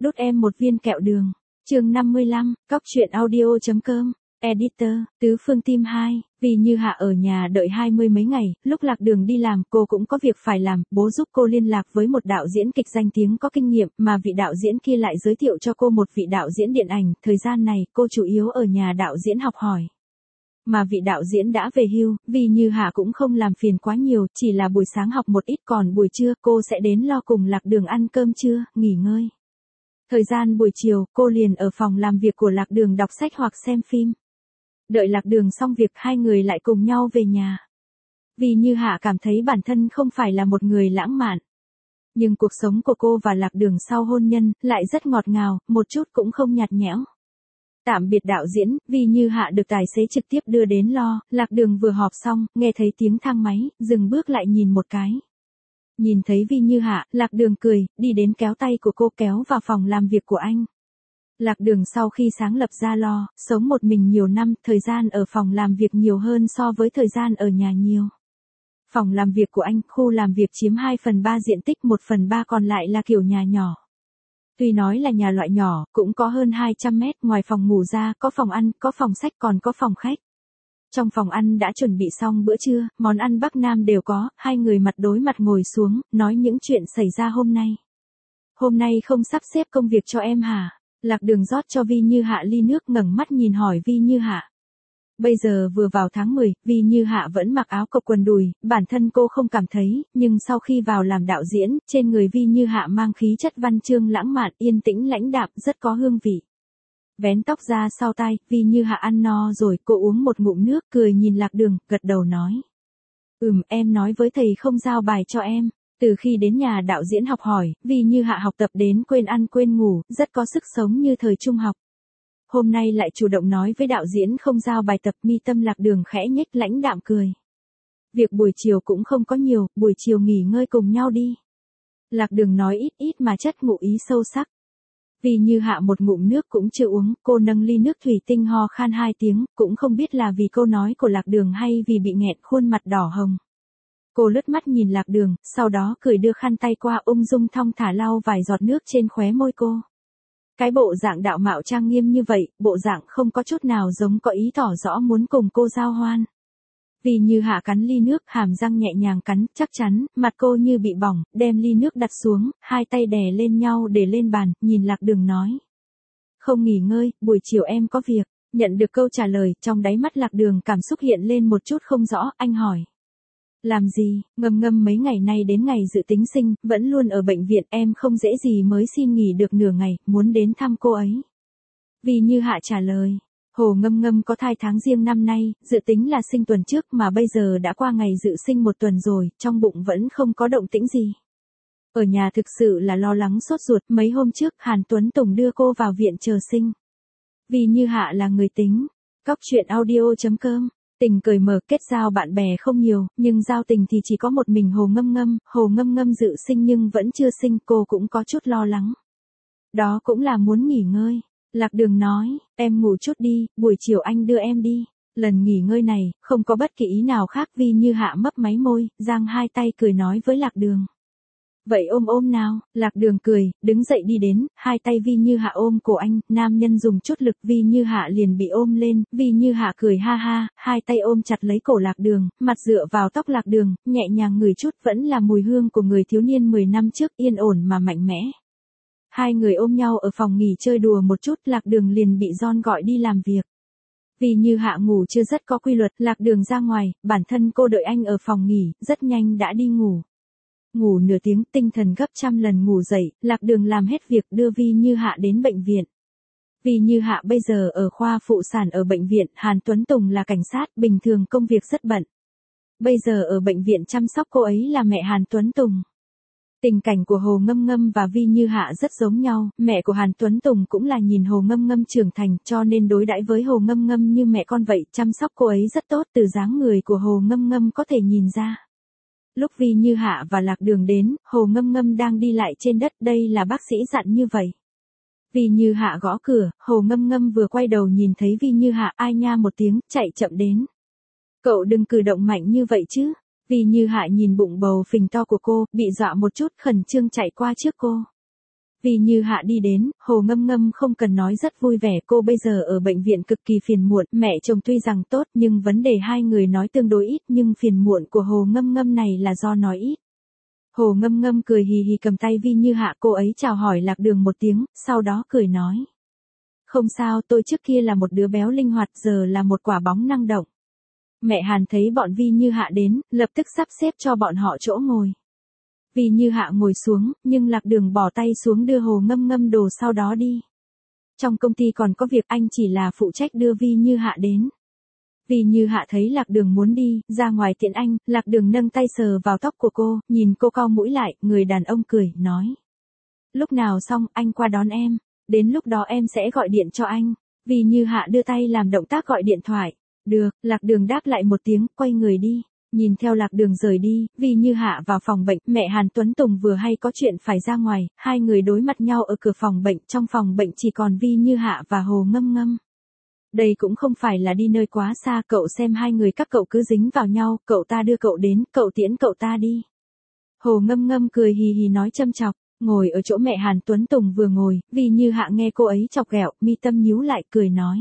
Đút em một viên kẹo đường. Chương 55, Cóc truyện audio.com. Editor, Tứ Phương Team 2, vì Như Hạ ở nhà đợi 20 mấy ngày, lúc Lạc Đường đi làm cô cũng có việc phải làm, bố giúp cô liên lạc với một đạo diễn kịch danh tiếng có kinh nghiệm, mà vị đạo diễn kia lại giới thiệu cho cô một vị đạo diễn điện ảnh, thời gian này cô chủ yếu ở nhà đạo diễn học hỏi. Mà vị đạo diễn đã về hưu, vì Như Hạ cũng không làm phiền quá nhiều, chỉ là buổi sáng học một ít còn buổi trưa cô sẽ đến lo cùng Lạc Đường ăn cơm trưa, nghỉ ngơi. Thời gian buổi chiều, cô liền ở phòng làm việc của Lạc Đường đọc sách hoặc xem phim. Đợi Lạc Đường xong việc hai người lại cùng nhau về nhà. Vì Như Hạ cảm thấy bản thân không phải là một người lãng mạn. Nhưng cuộc sống của cô và Lạc Đường sau hôn nhân lại rất ngọt ngào, một chút cũng không nhạt nhẽo. Tạm biệt đạo diễn, Vì Như Hạ được tài xế trực tiếp đưa đến lo, Lạc Đường vừa họp xong, nghe thấy tiếng thang máy, dừng bước lại nhìn một cái. Nhìn thấy Vi Như Hạ, Lạc Đường cười, đi đến kéo tay của cô kéo vào phòng làm việc của anh. Lạc Đường sau khi sáng lập ra lo, sống một mình nhiều năm, thời gian ở phòng làm việc nhiều hơn so với thời gian ở nhà nhiều. Phòng làm việc của anh, khu làm việc chiếm 2/3 diện tích, 1/3 còn lại là kiểu nhà nhỏ. Tuy nói là nhà loại nhỏ, cũng có hơn 200 mét, ngoài phòng ngủ ra, có phòng ăn, có phòng sách còn có phòng khách. Trong phòng ăn đã chuẩn bị xong bữa trưa, món ăn Bắc Nam đều có, hai người mặt đối mặt ngồi xuống, nói những chuyện xảy ra hôm nay. Hôm nay không sắp xếp công việc cho em hả? Lạc Đường rót cho Vi Như Hạ ly nước, ngẩng mắt nhìn hỏi Vi Như Hạ. Bây giờ vừa vào tháng 10, Vi Như Hạ vẫn mặc áo cộc quần đùi, bản thân cô không cảm thấy, nhưng sau khi vào làm đạo diễn, trên người Vi Như Hạ mang khí chất văn chương lãng mạn, yên tĩnh lãnh đạm, rất có hương vị. Vén tóc ra sau tai, Vi Như Hạ ăn no rồi, cô uống một ngụm nước, cười nhìn Lạc Đường, gật đầu nói. Em nói với thầy không giao bài cho em. Từ khi đến nhà đạo diễn học hỏi, Vi Như Hạ học tập đến quên ăn quên ngủ, rất có sức sống như thời trung học. Hôm nay lại chủ động nói với đạo diễn không giao bài tập, mi tâm Lạc Đường khẽ nhếch lãnh đạm cười. Việc buổi chiều cũng không có nhiều, buổi chiều nghỉ ngơi cùng nhau đi. Lạc Đường nói ít ít mà chất ngụ ý sâu sắc. Vi Như Hạ một ngụm nước cũng chưa uống, cô nâng ly nước thủy tinh ho khan 2 tiếng, cũng không biết là vì câu nói của Lạc Đường hay vì bị nghẹn, khuôn mặt đỏ hồng. Cô lướt mắt nhìn Lạc Đường, sau đó cười đưa khăn tay qua, ung dung thong thả lau vài giọt nước trên khóe môi cô. Cái bộ dạng đạo mạo trang nghiêm như vậy, bộ dạng không có chút nào giống có ý tỏ rõ muốn cùng cô giao hoan. Vì Như Hạ cắn ly nước, hàm răng nhẹ nhàng cắn, chắc chắn, mặt cô như bị bỏng, đem ly nước đặt xuống, hai tay đè lên nhau để lên bàn, nhìn Lạc Đường nói. Không nghỉ ngơi, buổi chiều em có việc. Nhận được câu trả lời, trong đáy mắt Lạc Đường cảm xúc hiện lên một chút không rõ, anh hỏi. Làm gì? Ngâm mấy ngày nay đến ngày dự tính sinh, vẫn luôn ở bệnh viện, em không dễ gì mới xin nghỉ được nửa ngày, muốn đến thăm cô ấy. Vì Như Hạ trả lời. Hồ Ngâm có thai tháng Giêng năm nay, dự tính là sinh tuần trước mà bây giờ đã qua ngày dự sinh 1 tuần rồi, trong bụng vẫn không có động tĩnh gì. Ở nhà thực sự là lo lắng sốt ruột, mấy hôm trước Hàn Tuấn Tùng đưa cô vào viện chờ sinh. Vì Như Hạ là người tính. Cóc truyện audio.com. Tình cởi mở, kết giao bạn bè không nhiều, nhưng giao tình thì chỉ có một mình Hồ Ngâm dự sinh nhưng vẫn chưa sinh, cô cũng có chút lo lắng. Đó cũng là muốn nghỉ ngơi. Lạc Đường nói, em ngủ chút đi, buổi chiều anh đưa em đi. Lần nghỉ ngơi này, không có bất kỳ ý nào khác. Vi Như Hạ mấp máy môi, giang hai tay cười nói với Lạc Đường. Vậy ôm nào, Lạc Đường cười, đứng dậy đi đến, hai tay Vi Như Hạ ôm cổ anh, nam nhân dùng chút lực Vi Như Hạ liền bị ôm lên, Vi Như Hạ cười ha ha, hai tay ôm chặt lấy cổ Lạc Đường, mặt dựa vào tóc Lạc Đường, nhẹ nhàng ngửi chút vẫn là mùi hương của người thiếu niên 10 năm trước, yên ổn mà mạnh mẽ. Hai người ôm nhau ở phòng nghỉ chơi đùa một chút, Lạc Đường liền bị John gọi đi làm việc. Vì Như Hạ ngủ chưa rất có quy luật, Lạc Đường ra ngoài, bản thân cô đợi anh ở phòng nghỉ, rất nhanh đã đi ngủ. Ngủ nửa tiếng, tinh thần gấp trăm lần ngủ dậy, Lạc Đường làm hết việc đưa Vi Như Hạ đến bệnh viện. Vi Như Hạ bây giờ ở khoa phụ sản ở bệnh viện, Hàn Tuấn Tùng là cảnh sát, bình thường công việc rất bận. Bây giờ ở bệnh viện chăm sóc cô ấy là mẹ Hàn Tuấn Tùng. Tình cảnh của Hồ Ngâm và Vi Như Hạ rất giống nhau, mẹ của Hàn Tuấn Tùng cũng là nhìn Hồ Ngâm trưởng thành cho nên đối đãi với Hồ Ngâm như mẹ con vậy, chăm sóc cô ấy rất tốt, từ dáng người của Hồ Ngâm có thể nhìn ra. Lúc Vi Như Hạ và Lạc Đường đến, Hồ Ngâm đang đi lại trên đất, đây là bác sĩ dặn như vậy. Vi Như Hạ gõ cửa, Hồ Ngâm vừa quay đầu nhìn thấy Vi Như Hạ, ai nha một tiếng, chạy chậm đến. Cậu đừng cử động mạnh như vậy chứ. Vi Như Hạ nhìn bụng bầu phình to của cô, bị dọa một chút, khẩn trương chạy qua trước cô. Vì Như Hạ đi đến, Hồ Ngâm Ngâm không cần nói rất vui vẻ, cô bây giờ ở bệnh viện cực kỳ phiền muộn, mẹ chồng tuy rằng tốt nhưng vấn đề hai người nói tương đối ít, nhưng phiền muộn của Hồ Ngâm Ngâm này là do nói ít. Hồ Ngâm Ngâm cười hì hì cầm tay Vi Như Hạ, cô ấy chào hỏi Lạc Đường một tiếng, sau đó cười nói. Không sao, tôi trước kia là một đứa béo linh hoạt, giờ là một quả bóng năng động. Mẹ Hàn thấy bọn Vi Như Hạ đến, lập tức sắp xếp cho bọn họ chỗ ngồi. Vi Như Hạ ngồi xuống, nhưng Lạc Đường bỏ tay xuống đưa Hồ Ngâm Ngâm đồ sau đó đi. Trong công ty còn có việc, anh chỉ là phụ trách đưa Vi Như Hạ đến. Vi Như Hạ thấy Lạc Đường muốn đi, ra ngoài tiện anh, Lạc Đường nâng tay sờ vào tóc của cô, nhìn cô cau mũi lại, người đàn ông cười, nói. Lúc nào xong, anh qua đón em, đến lúc đó em sẽ gọi điện cho anh. Vi Như Hạ đưa tay làm động tác gọi điện thoại. Được, Lạc Đường đáp lại một tiếng, quay người đi. Nhìn theo Lạc Đường rời đi, Vi Như Hạ vào phòng bệnh, mẹ Hàn Tuấn Tùng vừa hay có chuyện phải ra ngoài, hai người đối mặt nhau ở cửa phòng bệnh, trong phòng bệnh chỉ còn Vi Như Hạ và Hồ Ngâm Ngâm. Đây cũng không phải là đi nơi quá xa, cậu xem hai người các cậu cứ dính vào nhau, cậu ta đưa cậu đến, cậu tiễn cậu ta đi. Hồ Ngâm Ngâm cười hì hì nói châm chọc, ngồi ở chỗ mẹ Hàn Tuấn Tùng vừa ngồi, Vi Như Hạ nghe cô ấy chọc ghẹo, mi tâm nhíu lại cười nói.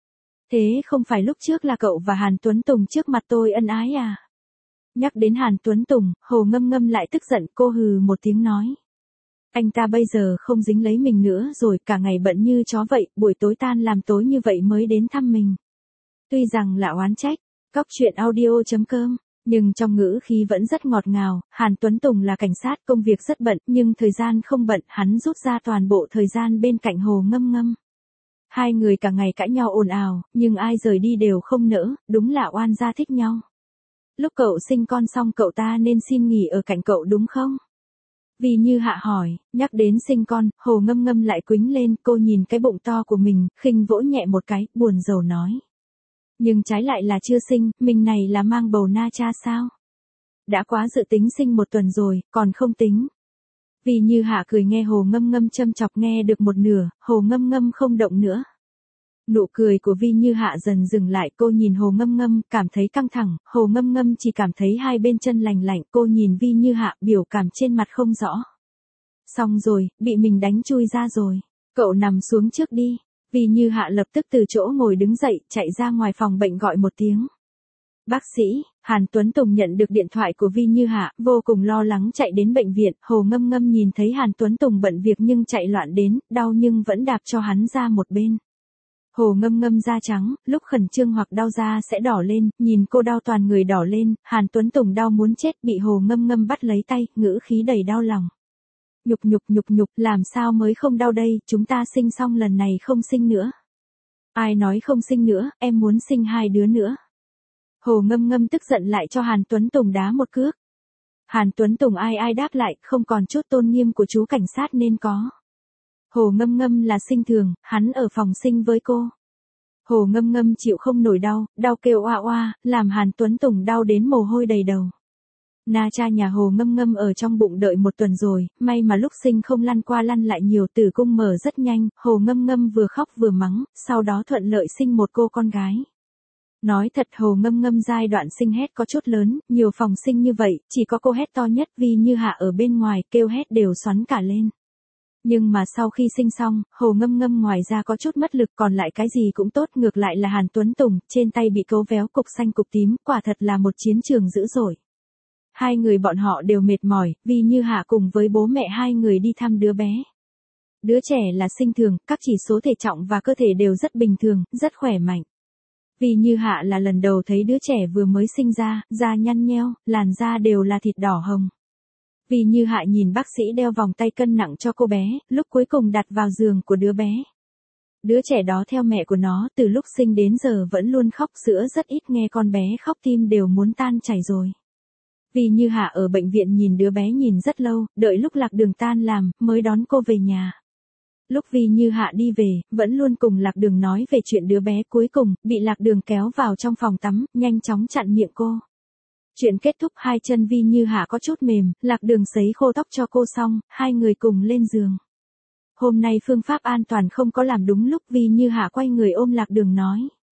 Thế không phải lúc trước là cậu và Hàn Tuấn Tùng trước mặt tôi ân ái à? Nhắc đến Hàn Tuấn Tùng, Hồ Ngâm Ngâm lại tức giận, cô hừ một tiếng nói. Anh ta bây giờ không dính lấy mình nữa rồi, cả ngày bận như chó vậy, buổi tối tan làm tối như vậy mới đến thăm mình. Tuy rằng là oán trách, cóc truyện audio.com, nhưng trong ngữ khí vẫn rất ngọt ngào. Hàn Tuấn Tùng là cảnh sát, công việc rất bận, nhưng thời gian không bận, hắn rút ra toàn bộ thời gian bên cạnh Hồ Ngâm Ngâm. Hai người cả ngày cãi nhau ồn ào, nhưng ai rời đi đều không nỡ, đúng là oan gia thích nhau. Lúc cậu sinh con xong cậu ta nên xin nghỉ ở cạnh cậu đúng không? Vi Như Hạ hỏi, nhắc đến sinh con, Hồ Ngâm Ngâm lại quĩnh lên, cô nhìn cái bụng to của mình, khinh vỗ nhẹ một cái, buồn rầu nói. Nhưng trái lại là chưa sinh, mình này là mang bầu na cha sao? Đã quá dự tính sinh một tuần rồi, còn không tính. Vi Như Hạ cười nghe Hồ Ngâm Ngâm châm chọc, nghe được một nửa, Hồ Ngâm Ngâm không động nữa. Nụ cười của Vi Như Hạ dần dừng lại, cô nhìn Hồ Ngâm Ngâm, cảm thấy căng thẳng, Hồ Ngâm Ngâm chỉ cảm thấy hai bên chân lành lạnh, cô nhìn Vi Như Hạ, biểu cảm trên mặt không rõ. Xong rồi, bị mình đánh chui ra rồi, cậu nằm xuống trước đi. Vi Như Hạ lập tức từ chỗ ngồi đứng dậy, chạy ra ngoài phòng bệnh gọi một tiếng. Bác sĩ, Hàn Tuấn Tùng nhận được điện thoại của Vi Như Hạ, vô cùng lo lắng chạy đến bệnh viện, Hồ Ngâm Ngâm nhìn thấy Hàn Tuấn Tùng bận việc nhưng chạy loạn đến, đau nhưng vẫn đạp cho hắn ra một bên. Hồ Ngâm Ngâm da trắng, lúc khẩn trương hoặc đau da sẽ đỏ lên, nhìn cô đau toàn người đỏ lên, Hàn Tuấn Tùng đau muốn chết, bị Hồ Ngâm Ngâm bắt lấy tay, ngữ khí đầy đau lòng. Nhục, làm sao mới không đau đây, chúng ta sinh xong lần này không sinh nữa. Ai nói không sinh nữa, em muốn sinh hai đứa nữa. Hồ Ngâm Ngâm tức giận lại cho Hàn Tuấn Tùng đá một cước. Hàn Tuấn Tùng ai đáp lại, không còn chút tôn nghiêm của chú cảnh sát nên có. Hồ Ngâm Ngâm là sinh thường, hắn ở phòng sinh với cô. Hồ Ngâm Ngâm chịu không nổi đau kêu oa oa, làm Hàn Tuấn Tùng đau đến mồ hôi đầy đầu. Na cha nhà Hồ Ngâm Ngâm ở trong bụng đợi một tuần rồi, may mà lúc sinh không lăn qua lăn lại nhiều, tử cung mở rất nhanh, Hồ Ngâm Ngâm vừa khóc vừa mắng, sau đó thuận lợi sinh một cô con gái. Nói thật Hồ Ngâm Ngâm giai đoạn sinh hét có chút lớn, nhiều phòng sinh như vậy, chỉ có cô hét to nhất, Vi Như Hạ ở bên ngoài kêu hét đều xoắn cả lên. Nhưng mà sau khi sinh xong, Hồ Ngâm Ngâm ngoài ra có chút mất lực, còn lại cái gì cũng tốt, ngược lại là Hàn Tuấn Tùng, trên tay bị cấu véo cục xanh cục tím, quả thật là một chiến trường dữ dội. Hai người bọn họ đều mệt mỏi, Vi Như Hạ cùng với bố mẹ hai người đi thăm đứa bé. Đứa trẻ là sinh thường, các chỉ số thể trọng và cơ thể đều rất bình thường, rất khỏe mạnh. Vi Như Hạ là lần đầu thấy đứa trẻ vừa mới sinh ra, da nhăn nheo, làn da đều là thịt đỏ hồng. Vi Như Hạ nhìn bác sĩ đeo vòng tay cân nặng cho cô bé, lúc cuối cùng đặt vào giường của đứa bé. Đứa trẻ đó theo mẹ của nó, từ lúc sinh đến giờ vẫn luôn khóc, sữa rất ít, nghe con bé khóc tim đều muốn tan chảy rồi. Vi Như Hạ ở bệnh viện nhìn đứa bé nhìn rất lâu, đợi lúc Lạc Đường tan làm, mới đón cô về nhà. Lúc Vi Như Hạ đi về, vẫn luôn cùng Lạc Đường nói về chuyện đứa bé, cuối cùng, bị Lạc Đường kéo vào trong phòng tắm, nhanh chóng chặn miệng cô. Chuyện kết thúc, hai chân Vi Như Hạ có chút mềm, Lạc Đường sấy khô tóc cho cô xong, hai người cùng lên giường. Hôm nay phương pháp an toàn không có làm đúng lúc, Vi Như Hạ quay người ôm Lạc Đường nói.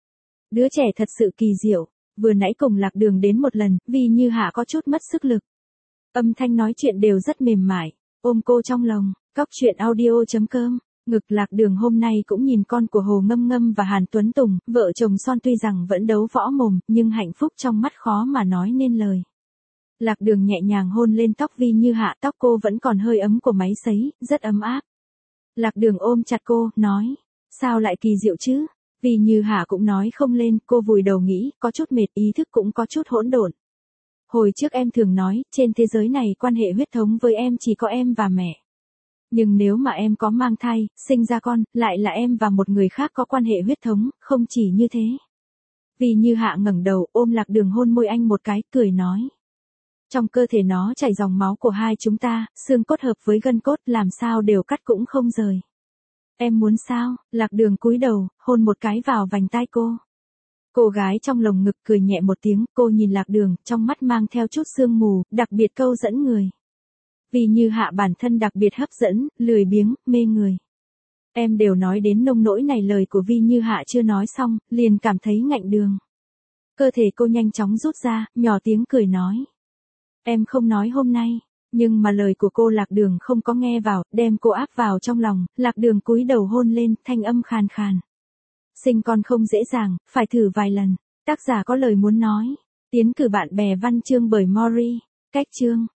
Đứa trẻ thật sự kỳ diệu, vừa nãy cùng Lạc Đường đến một lần, Vi Như Hạ có chút mất sức lực. Âm thanh nói chuyện đều rất mềm mại, ôm cô trong lòng, Cóc truyện audio.com. Ngực Lạc Đường hôm nay cũng nhìn con của Hồ Ngâm Ngâm và Hàn Tuấn Tùng, vợ chồng son tuy rằng vẫn đấu võ mồm, nhưng hạnh phúc trong mắt khó mà nói nên lời. Lạc Đường nhẹ nhàng hôn lên tóc Vi Như Hạ, tóc cô vẫn còn hơi ấm của máy sấy, rất ấm áp. Lạc Đường ôm chặt cô, nói, sao lại kỳ diệu chứ? Vi Như Hạ cũng nói không lên, cô vùi đầu nghĩ, có chút mệt, ý thức cũng có chút hỗn độn. Hồi trước em thường nói, trên thế giới này quan hệ huyết thống với em chỉ có em và mẹ. Nhưng nếu mà em có mang thai, sinh ra con, lại là em và một người khác có quan hệ huyết thống, không chỉ như thế. Vi Như Hạ ngẩng đầu, ôm Lạc Đường hôn môi anh một cái, cười nói. Trong cơ thể nó chảy dòng máu của hai chúng ta, xương cốt hợp với gân cốt, làm sao đều cắt cũng không rời. Em muốn sao? Lạc Đường cúi đầu, hôn một cái vào vành tai cô. Cô gái trong lồng ngực cười nhẹ một tiếng, cô nhìn Lạc Đường, trong mắt mang theo chút sương mù, đặc biệt câu dẫn người. Vi Như Hạ bản thân đặc biệt hấp dẫn, lười biếng, mê người. Em đều nói đến nông nỗi này, lời của Vi Như Hạ chưa nói xong, liền cảm thấy ngạnh đường. Cơ thể cô nhanh chóng rút ra, nhỏ tiếng cười nói. Em không nói hôm nay, nhưng mà lời của cô Lạc Đường không có nghe vào, đem cô áp vào trong lòng, Lạc Đường cúi đầu hôn lên, thanh âm khàn khàn. Sinh con không dễ dàng, phải thử vài lần. Tác giả có lời muốn nói. Tiến cử bạn bè văn chương bởi Mori. Cách chương.